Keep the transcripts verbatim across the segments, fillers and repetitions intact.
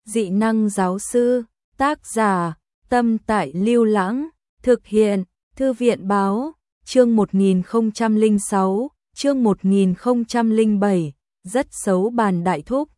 Dị năng giáo sư, tác giả, Tâm Tại Lưu Lãng, thực hiện, Thư viện báo, chương một nghìn không trăm lẻ sáu, chương một nghìn không trăm lẻ bảy, rất xấu bàn đại thúc.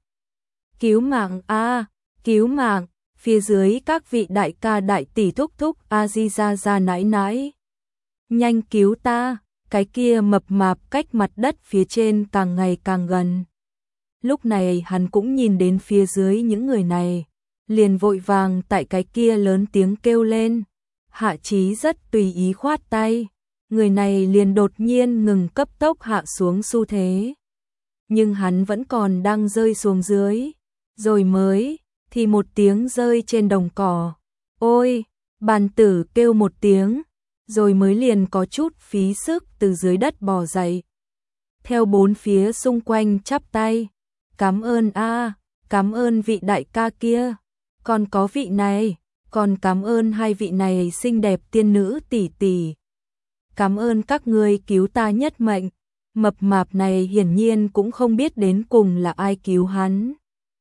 Cứu mạng a, cứu mạng, phía dưới các vị đại ca đại tỷ thúc thúc a di ra ra nãi nãi. Nhanh cứu ta, cái kia mập mạp cách mặt đất phía trên càng ngày càng gần. Lúc này hắn cũng nhìn đến phía dưới những người này, liền vội vàng tại cái kia lớn tiếng kêu lên. Hạ Chí rất tùy ý khoát tay, người này liền đột nhiên ngừng cấp tốc hạ xuống xu thế. Nhưng hắn vẫn còn đang rơi xuống dưới, rồi mới, thì một tiếng rơi trên đồng cỏ. Ôi, bàn tử kêu một tiếng, rồi mới liền có chút phí sức từ dưới đất bò dậy. Theo bốn phía xung quanh chắp tay, cảm ơn a, cảm ơn vị đại ca kia, còn có vị này, còn cảm ơn hai vị này xinh đẹp tiên nữ tỷ tỷ. Cảm ơn các ngươi cứu ta nhất mệnh. Mập mạp này hiển nhiên cũng không biết đến cùng là ai cứu hắn.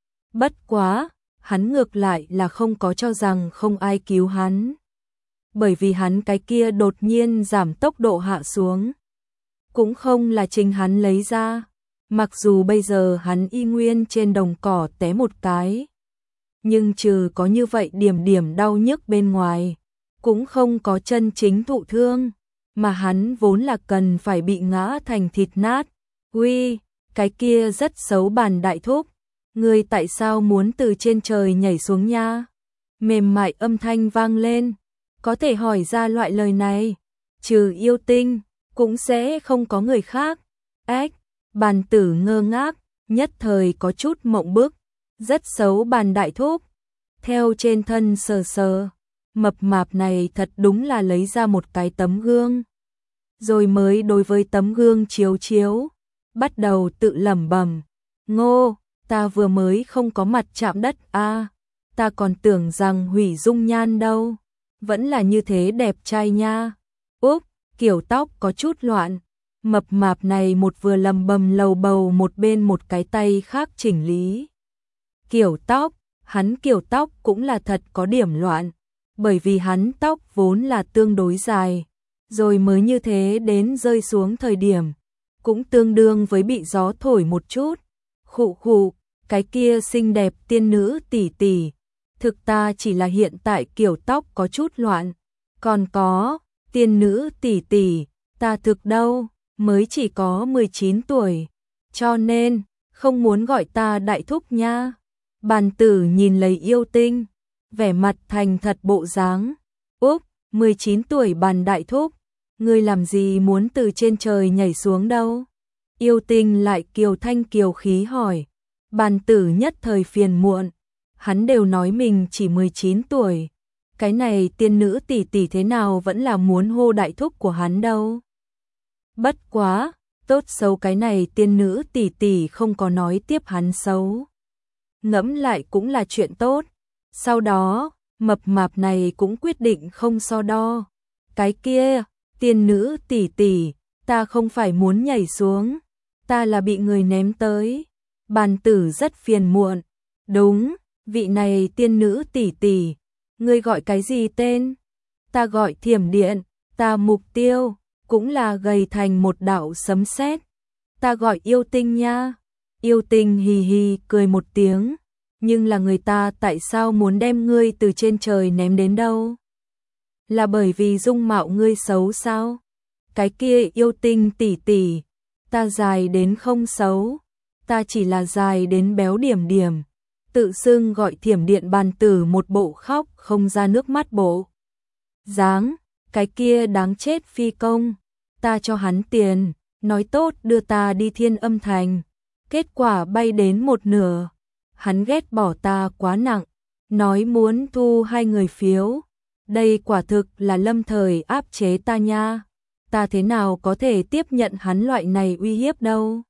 Bất quá, hắn ngược lại là không có cho rằng không ai cứu hắn. Bởi vì hắn cái kia đột nhiên giảm tốc độ hạ xuống. Cũng không là chính hắn lấy ra. Mặc dù bây giờ hắn y nguyên trên đồng cỏ té một cái. Nhưng trừ có như vậy điểm điểm đau nhức bên ngoài. Cũng không có chân chính thụ thương. Mà hắn vốn là cần phải bị ngã thành thịt nát. Uy, cái kia rất xấu bàn đại thúc. Ngươi tại sao muốn từ trên trời nhảy xuống nha? Mềm mại âm thanh vang lên. Có thể hỏi ra loại lời này. Trừ yêu tinh, cũng sẽ không có người khác. Ếch, bàn tử ngơ ngác, nhất thời có chút mộng bức. Rất xấu bàn đại thúc. Theo trên thân sờ sờ. Mập mạp này thật đúng là lấy ra một cái tấm gương. Rồi mới đối với tấm gương chiếu chiếu. Bắt đầu tự lẩm bẩm. Ngô, ta vừa mới không có mặt chạm đất a, à, ta còn tưởng rằng hủy dung nhan đâu. Vẫn là như thế đẹp trai nha. Úp, kiểu tóc có chút loạn. Mập mạp này một vừa lầm bầm lầu bầu một bên một cái tay khác chỉnh lý. Kiểu tóc, hắn kiểu tóc cũng là thật có điểm loạn. Bởi vì hắn tóc vốn là tương đối dài. Rồi mới như thế đến rơi xuống thời điểm. Cũng tương đương với bị gió thổi một chút. Khụ khụ, cái kia xinh đẹp tiên nữ tỷ tỷ. Thực ta chỉ là hiện tại kiểu tóc có chút loạn. Còn có, tiên nữ tỷ tỷ, ta thực đâu, mới chỉ có mười chín tuổi. Cho nên, không muốn gọi ta đại thúc nha. Bàn tử nhìn lấy yêu tinh, vẻ mặt thành thật bộ dáng. Úp, mười chín tuổi bàn đại thúc, ngươi làm gì muốn từ trên trời nhảy xuống đâu? Yêu tinh lại kiều thanh kiều khí hỏi. Bàn tử nhất thời phiền muộn. Hắn đều nói mình chỉ mười chín tuổi. Cái này tiên nữ tỷ tỷ thế nào vẫn là muốn hô đại thúc của hắn đâu. Bất quá, tốt xấu cái này tiên nữ tỷ tỷ không có nói tiếp hắn xấu. Ngẫm lại cũng là chuyện tốt. Sau đó, mập mạp này cũng quyết định không so đo. Cái kia, tiên nữ tỷ tỷ, ta không phải muốn nhảy xuống. Ta là bị người ném tới. Bàn tử rất phiền muộn. Đúng, vị này tiên nữ tỷ tỷ, ngươi gọi cái gì tên? Ta gọi thiểm điện, ta mục tiêu, cũng là gầy thành một đạo sấm sét. Ta gọi yêu tinh nha. Yêu tinh hì hì cười một tiếng. Nhưng là người ta tại sao muốn đem ngươi từ trên trời ném đến đâu? Là bởi vì dung mạo ngươi xấu sao? Cái kia yêu tinh tỷ tỷ, ta dài đến không xấu. Ta chỉ là dài đến béo điểm điểm. Tự xưng gọi thiểm điện bàn tử một bộ khóc không ra nước mắt bộ dáng. Cái kia đáng chết phi công. Ta cho hắn tiền, nói tốt đưa ta đi Thiên Âm Thành. Kết quả bay đến một nửa. Hắn ghét bỏ ta quá nặng. Nói muốn thu hai người phiếu. Đây quả thực là lâm thời áp chế ta nha. Ta thế nào có thể tiếp nhận hắn loại này uy hiếp đâu.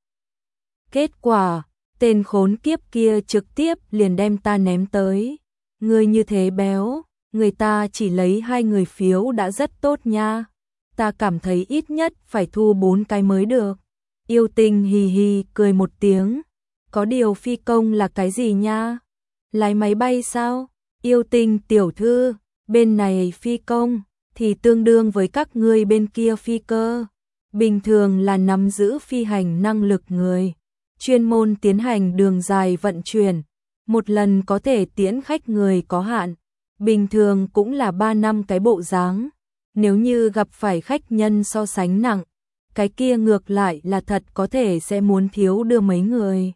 Kết quả, tên khốn kiếp kia trực tiếp liền đem ta ném tới. Người như thế béo, người ta chỉ lấy hai người phiếu đã rất tốt nha. Ta cảm thấy ít nhất phải thu bốn cái mới được. Yêu tinh hì hì cười một tiếng. Có điều phi công là cái gì nha? Lái máy bay sao? Yêu Tinh tiểu thư, bên này phi công thì tương đương với các ngươi bên kia phi cơ. Bình thường là nắm giữ phi hành năng lực người, chuyên môn tiến hành đường dài vận chuyển, một lần có thể tiễn khách người có hạn, bình thường cũng là ba năm cái bộ dáng. Nếu như gặp phải khách nhân so sánh nặng, cái kia ngược lại là thật có thể sẽ muốn thiếu đưa mấy người.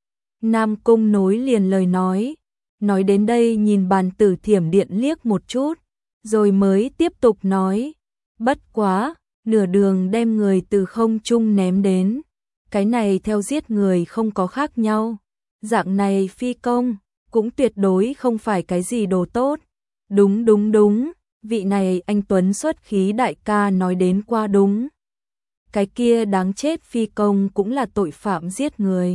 Nam Cung nối liền lời nói, nói đến đây nhìn Bàn Tử Thiểm Điện liếc một chút, rồi mới tiếp tục nói, bất quá, nửa đường đem người từ không trung ném đến, cái này theo giết người không có khác nhau, dạng này phi công, cũng tuyệt đối không phải cái gì đồ tốt. Đúng đúng đúng, vị này anh Tuấn xuất khí đại ca nói đến qua đúng. Cái kia đáng chết phi công cũng là tội phạm giết người.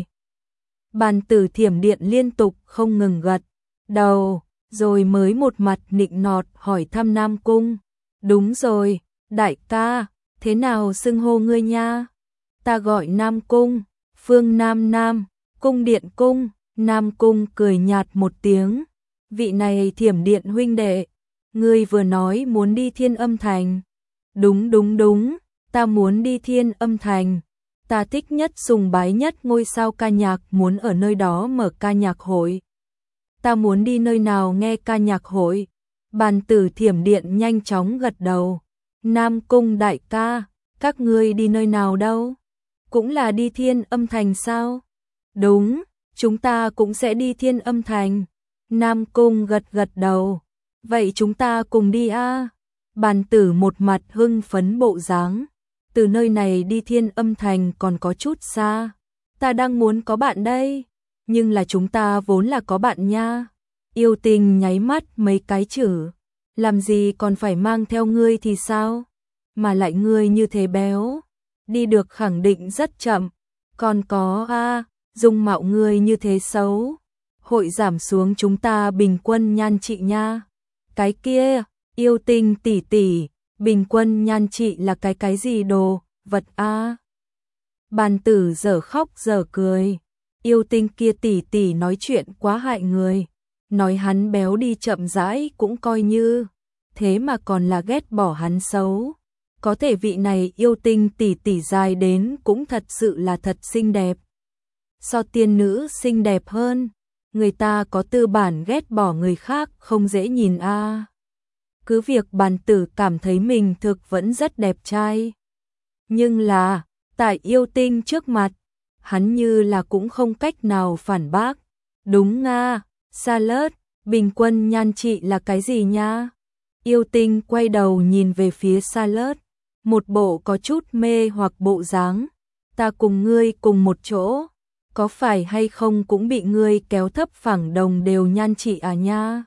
Bàn Tử Thiểm Điện liên tục không ngừng gật đầu, rồi mới một mặt nịnh nọt hỏi thăm Nam Cung. Đúng rồi, đại ca, thế nào xưng hô ngươi nha? Ta gọi Nam Cung, Phương Nam Nam, Cung Điện Cung. Nam Cung cười nhạt một tiếng. Vị này Thiểm Điện huynh đệ, ngươi vừa nói muốn đi Thiên Âm Thành. Đúng đúng đúng, ta muốn đi Thiên Âm Thành. Ta thích nhất sùng bái nhất ngôi sao ca nhạc, muốn ở nơi đó mở ca nhạc hội. Ta muốn đi nơi nào nghe ca nhạc hội? Bàn Tử Thiểm Điện nhanh chóng gật đầu. Nam Cung đại ca, các ngươi đi nơi nào đâu? Cũng là đi Thiên Âm Thành sao? Đúng, chúng ta cũng sẽ đi Thiên Âm Thành. Nam Cung gật gật đầu. Vậy chúng ta cùng đi a. Bàn Tử một mặt hưng phấn bộ dáng. Từ nơi này đi Thiên Âm Thành còn có chút xa. Ta đang muốn có bạn đây. Nhưng là chúng ta vốn là có bạn nha. Yêu Tinh nháy mắt mấy cái chữ. Làm gì còn phải mang theo ngươi thì sao? Mà lại ngươi như thế béo. Đi được khẳng định rất chậm. Còn có a, dung mạo ngươi như thế xấu. Hội giảm xuống chúng ta bình quân nhan trị nha. Cái kia, Yêu Tinh tỷ tỷ, bình quân nhan trị là cái cái gì đồ, vật a? Bàn Tử dở khóc dở cười. Yêu Tinh kia tỷ tỷ nói chuyện quá hại người. Nói hắn béo đi chậm rãi cũng coi như, thế mà còn là ghét bỏ hắn xấu. Có thể vị này Yêu Tinh tỷ tỷ dài đến cũng thật sự là thật xinh đẹp. So tiên nữ xinh đẹp hơn, người ta có tư bản ghét bỏ người khác không dễ nhìn a. Cứ việc Bàn Tử cảm thấy mình thực vẫn rất đẹp trai. Nhưng là, tại Yêu Tinh trước mặt, hắn như là cũng không cách nào phản bác. Đúng nga, Salad, bình quân nhan trị là cái gì nha? Yêu Tinh quay đầu nhìn về phía Salad, một bộ có chút mê hoặc bộ dáng. Ta cùng ngươi cùng một chỗ, có phải hay không cũng bị ngươi kéo thấp phẳng đồng đều nhan trị à nha?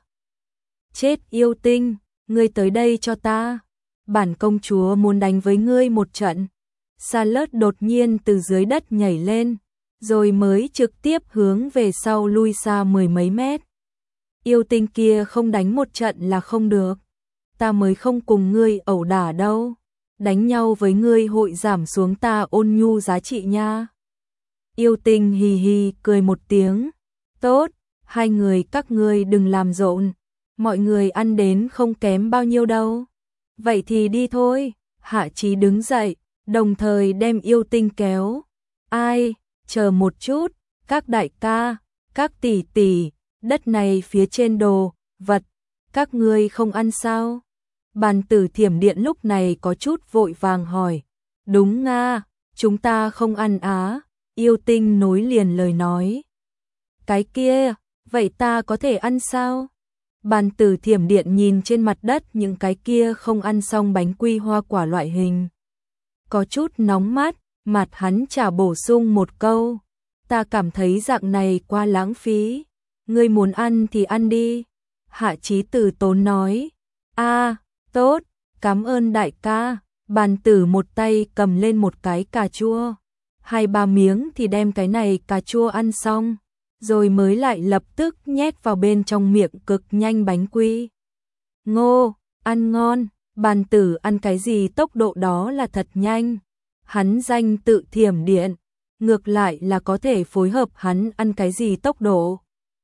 Chết Yêu Tinh, ngươi tới đây cho ta. Bản công chúa muốn đánh với ngươi một trận. Salad đột nhiên từ dưới đất nhảy lên, rồi mới trực tiếp hướng về sau lui xa mười mấy mét. Yêu Tinh kia không đánh một trận là không được. Ta mới không cùng ngươi ẩu đả đâu. Đánh nhau với ngươi hội giảm xuống ta ôn nhu giá trị nha. Yêu Tinh hì hì cười một tiếng. Tốt, hai người các ngươi đừng làm rộn. Mọi người ăn đến không kém bao nhiêu đâu. Vậy thì đi thôi. Hạ Chí đứng dậy, đồng thời đem Yêu Tinh kéo. Ai, chờ một chút, các đại ca, các tỷ tỷ, đất này phía trên đồ, vật, các ngươi không ăn sao? Bàn Tử Thiểm Điện lúc này có chút vội vàng hỏi. Đúng nga, chúng ta không ăn á. Yêu Tinh nối liền lời nói. Cái kia, vậy ta có thể ăn sao? Bàn Tử Thiểm Điện nhìn trên mặt đất những cái kia không ăn xong bánh quy hoa quả loại hình. Có chút nóng mắt, mặt hắn trả bổ sung một câu. Ta cảm thấy dạng này quá lãng phí. Ngươi muốn ăn thì ăn đi. Hạ Chí từ tốn nói. A, tốt, cảm ơn đại ca. Bàn Tử một tay cầm lên một cái cà chua. Hai ba miếng thì đem cái này cà chua ăn xong. Rồi mới lại lập tức nhét vào bên trong miệng cực nhanh bánh quy. Ngô, ăn ngon. Bàn Tử ăn cái gì tốc độ đó là thật nhanh. Hắn danh tự Thiểm Điện, ngược lại là có thể phối hợp hắn ăn cái gì tốc độ.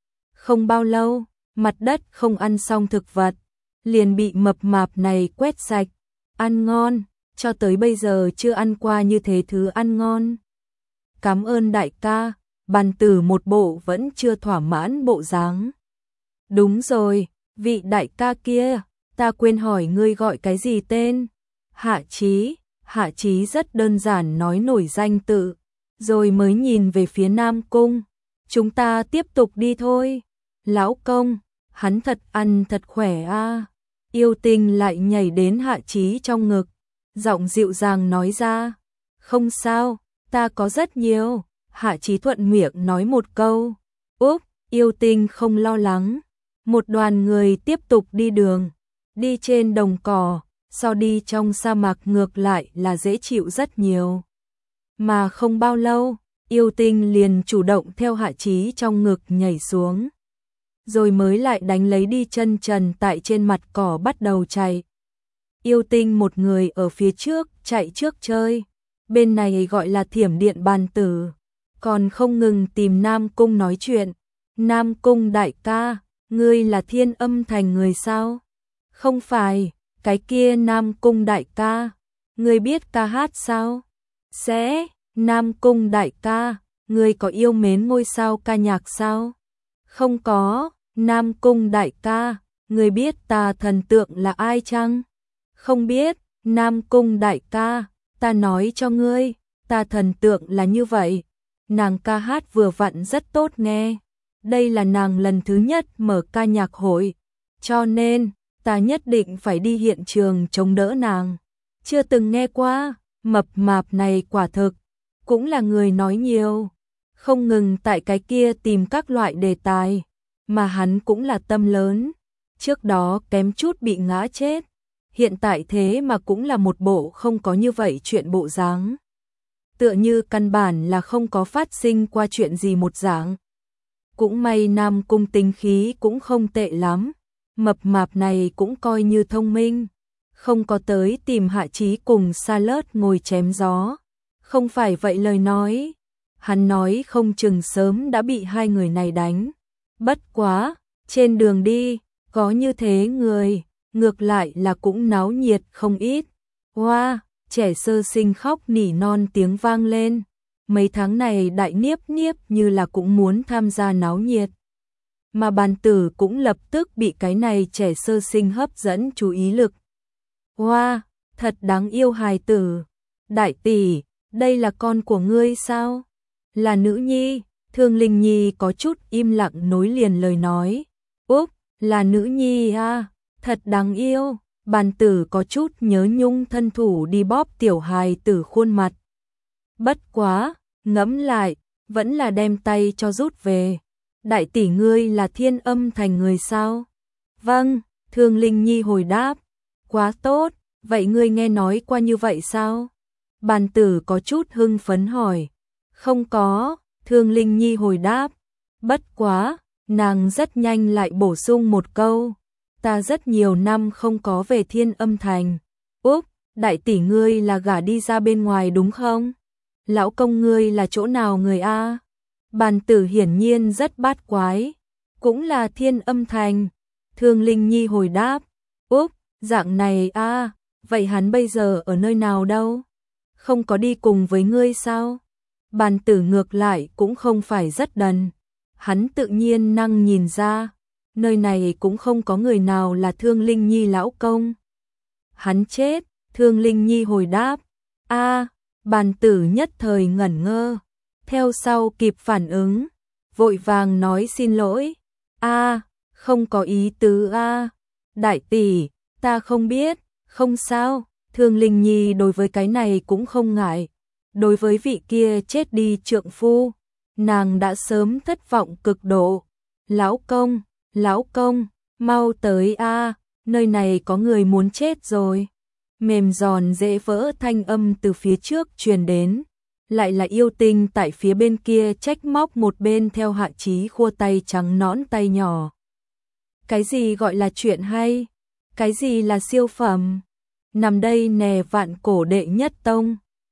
Không bao lâu, mặt đất không ăn xong thực vật, liền bị mập mạp này quét sạch. Ăn ngon, cho tới bây giờ chưa ăn qua như thế thứ ăn ngon. Cảm ơn đại ca, Bàn Tử một bộ vẫn chưa thỏa mãn bộ dáng. Đúng rồi, vị đại ca kia, ta quên hỏi ngươi gọi cái gì tên? Hạ Chí. Hạ Chí rất đơn giản nói nổi danh tự, rồi mới nhìn về phía Nam Cung. Chúng ta tiếp tục đi thôi. Lão công, hắn thật ăn thật khỏe a. À. Yêu Tinh lại nhảy đến Hạ Chí trong ngực, giọng dịu dàng nói ra. Không sao, ta có rất nhiều. Hạ Chí thuận miệng nói một câu. Úp, Yêu Tinh không lo lắng. Một đoàn người tiếp tục đi đường, đi trên đồng cỏ, so đi trong sa mạc ngược lại là dễ chịu rất nhiều. Mà không bao lâu, Yêu Tinh liền chủ động theo Hạ Chí trong ngực nhảy xuống, rồi mới lại đánh lấy đi chân trần tại trên mặt cỏ bắt đầu chạy. Yêu Tinh một người ở phía trước chạy trước chơi, bên này gọi là Thiểm Điện Bàn Tử, còn không ngừng tìm Nam Cung nói chuyện. Nam Cung đại ca, ngươi là Thiên Âm Thành người sao? Không phải, cái kia Nam Cung đại ca, ngươi biết ca hát sao? Sẽ, Nam Cung đại ca, ngươi có yêu mến ngôi sao ca nhạc sao? Không có, Nam Cung đại ca, ngươi biết ta thần tượng là ai chăng? Không biết, Nam Cung đại ca, ta nói cho ngươi, ta thần tượng là như vậy. Nàng ca hát vừa vặn rất tốt nghe. Đây là nàng lần thứ nhất mở ca nhạc hội, cho nên ta nhất định phải đi hiện trường chống đỡ nàng. Chưa từng nghe qua, mập mạp này quả thực cũng là người nói nhiều, không ngừng tại cái kia tìm các loại đề tài, mà hắn cũng là tâm lớn. Trước đó kém chút bị ngã chết, hiện tại thế mà cũng là một bộ không có như vậy chuyện bộ dáng. Tựa như căn bản là không có phát sinh qua chuyện gì một dạng. Cũng may Nam Cung tính khí cũng không tệ lắm, mập mạp này cũng coi như thông minh, không có tới tìm Hạ Chí cùng Sa Lớt ngồi chém gió. Không phải vậy lời nói, hắn nói không chừng sớm đã bị hai người này đánh. Bất quá, trên đường đi, có như thế người, ngược lại là cũng náo nhiệt không ít. Hoa, wow, trẻ sơ sinh khóc nỉ non tiếng vang lên. Mấy tháng này Đại Niếp Niếp như là cũng muốn tham gia náo nhiệt. Mà Bàn Tử cũng lập tức bị cái này trẻ sơ sinh hấp dẫn chú ý lực. Hoa, wow, thật đáng yêu hài tử. Đại tỷ, đây là con của ngươi sao? Là nữ nhi. Thương Linh Nhi có chút im lặng nối liền lời nói. Úp, là nữ nhi à, thật đáng yêu. Bàn Tử có chút nhớ nhung thân thủ đi bóp tiểu hài tử khuôn mặt. Bất quá, ngẫm lại, vẫn là đem tay cho rút về. Đại tỷ ngươi là Thiên Âm Thành người sao? Vâng, Thương Linh Nhi hồi đáp. Quá tốt, vậy ngươi nghe nói qua như vậy sao? Bàn Tử có chút hưng phấn hỏi. Không có, Thương Linh Nhi hồi đáp. Bất quá, nàng rất nhanh lại bổ sung một câu. Ta rất nhiều năm không có về Thiên Âm Thành. Úp, đại tỷ ngươi là gả đi ra bên ngoài đúng không? Lão công ngươi là chỗ nào người a? Bàn Tử hiển nhiên rất bát quái. Cũng là Thiên Âm Thành. Thương Linh Nhi hồi đáp. Úp, dạng này a, vậy hắn bây giờ ở nơi nào đâu? Không có đi cùng với ngươi sao? Bàn Tử ngược lại cũng không phải rất đần. Hắn tự nhiên năng nhìn ra, nơi này cũng không có người nào là Thương Linh Nhi lão công. Hắn chết, Thương Linh Nhi hồi đáp. A, Bàn Tử nhất thời ngẩn ngơ, theo sau kịp phản ứng, vội vàng nói xin lỗi. A, không có ý tứ a. Đại tỷ, ta không biết, không sao. Thương Linh Nhi đối với cái này cũng không ngại. Đối với vị kia chết đi trượng phu, nàng đã sớm thất vọng cực độ. Lão công, lão công, mau tới a, nơi này có người muốn chết rồi. Mềm giòn dễ vỡ thanh âm từ phía trước truyền đến, lại là Yêu Tinh tại phía bên kia trách móc một bên theo Hạ Chí khua tay trắng nõn tay nhỏ. Cái gì gọi là chuyện hay? Cái gì là siêu phẩm? Nằm đây nè vạn cổ đệ nhất tông.